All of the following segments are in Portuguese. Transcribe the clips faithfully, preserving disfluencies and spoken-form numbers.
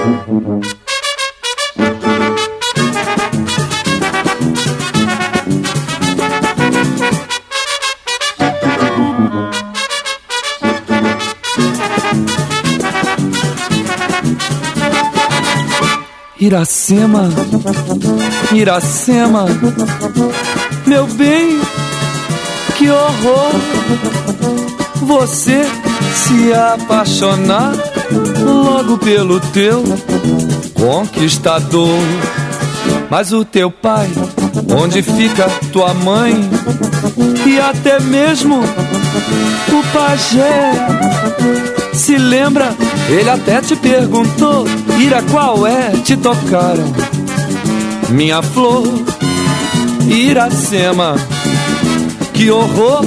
Iracema, Iracema, meu bem, que horror você se apaixonar logo pelo teu conquistador. Mas o teu pai, onde fica tua mãe e até mesmo o pajé, se lembra? Ele até te perguntou, Ira, qual é? Te tocaram minha flor, Iracema, que horror.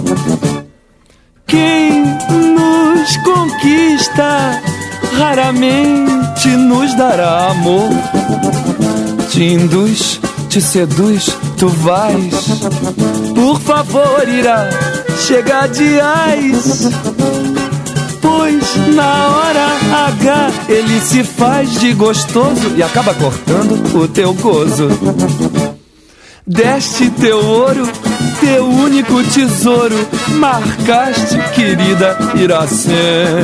Quem nos conquista raramente nos dará amor. Te induz, te seduz, tu vais. Por favor, Ira, chega de ais, pois na hora H ele se faz de gostoso e acaba cortando o teu gozo. Deste teu ouro, teu único tesouro, marcaste, querida Iracema.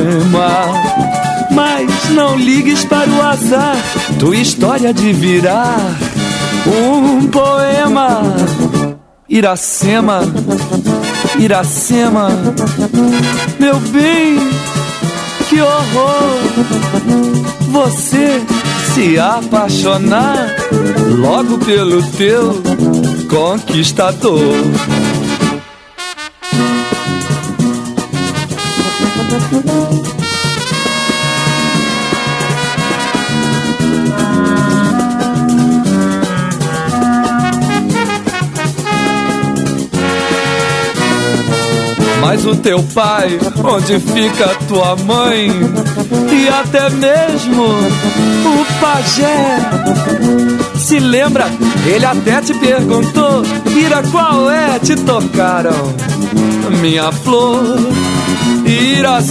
Mas não ligues para o azar, tua história de virar um poema. Iracema, Iracema, meu bem, que horror você se apaixonar logo pelo teu conquistador. Mas o teu pai, onde fica tua mãe e até mesmo o pajé, se lembra? Ele até te perguntou, Ira, qual é? Te tocaram minha flor,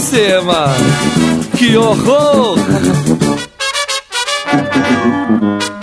Iracema, que horror.